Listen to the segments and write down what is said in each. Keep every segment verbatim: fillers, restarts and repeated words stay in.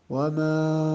وما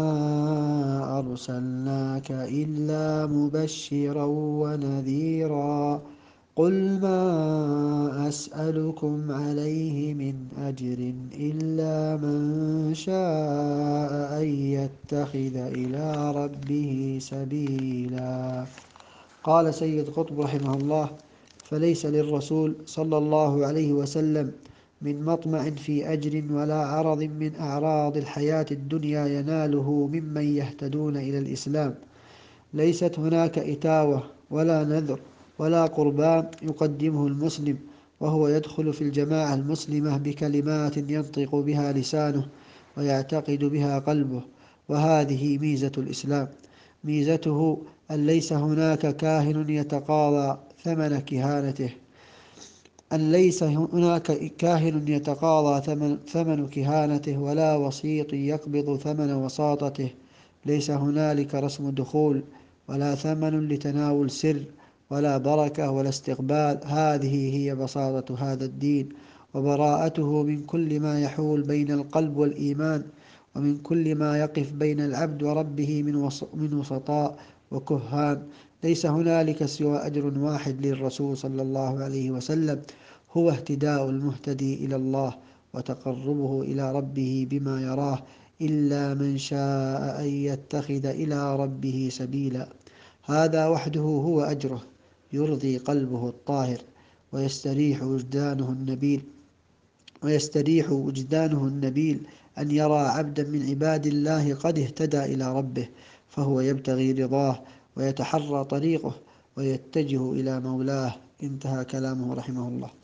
أرسلناك إلا مبشرا ونذيرا قل ما أسألكم عليه من أجر إلا من شاء أن يتخذ إلى ربه سبيلا. قال سيد قطب رحمه الله: فليس للرسول صلى الله عليه وسلم من مطمع في أجر ولا عرض من أعراض الحياة الدنيا يناله ممن يهتدون إلى الإسلام. ليست هناك إتاوة ولا نذر ولا قربان يقدمه المسلم وهو يدخل في الجماعة المسلمة بكلمات ينطق بها لسانه ويعتقد بها قلبه، وهذه ميزة الإسلام. ميزته أن ليس هناك كاهن يتقاضى ثمن كهانته أن ليس هناك كاهن يتقاضى ثمن, ثمن كهانته، ولا وسيط يقبض ثمن وساطته. ليس هنالك رسم دخول ولا ثمن لتناول سر ولا بركة ولا استقبال. هذه هي بساطة هذا الدين وبراءته من كل ما يحول بين القلب والإيمان، ومن كل ما يقف بين العبد وربه من وسطاء وكهان. ليس هنالك سوى أجر واحد للرسول صلى الله عليه وسلم، هو اهتداء المهتدي إلى الله وتقربه إلى ربه بما يراه، إلا من شاء أن يتخذ إلى ربه سبيلا. هذا وحده هو أجره، يرضي قلبه الطاهر ويستريح وجدانه النبيل ويستريح وجدانه النبيل أن يرى عبدا من عباد الله قد اهتدى إلى ربه، فهو يبتغي رضاه ويتحرى طريقه ويتجه إلى مولاه. انتهى كلامه رحمه الله.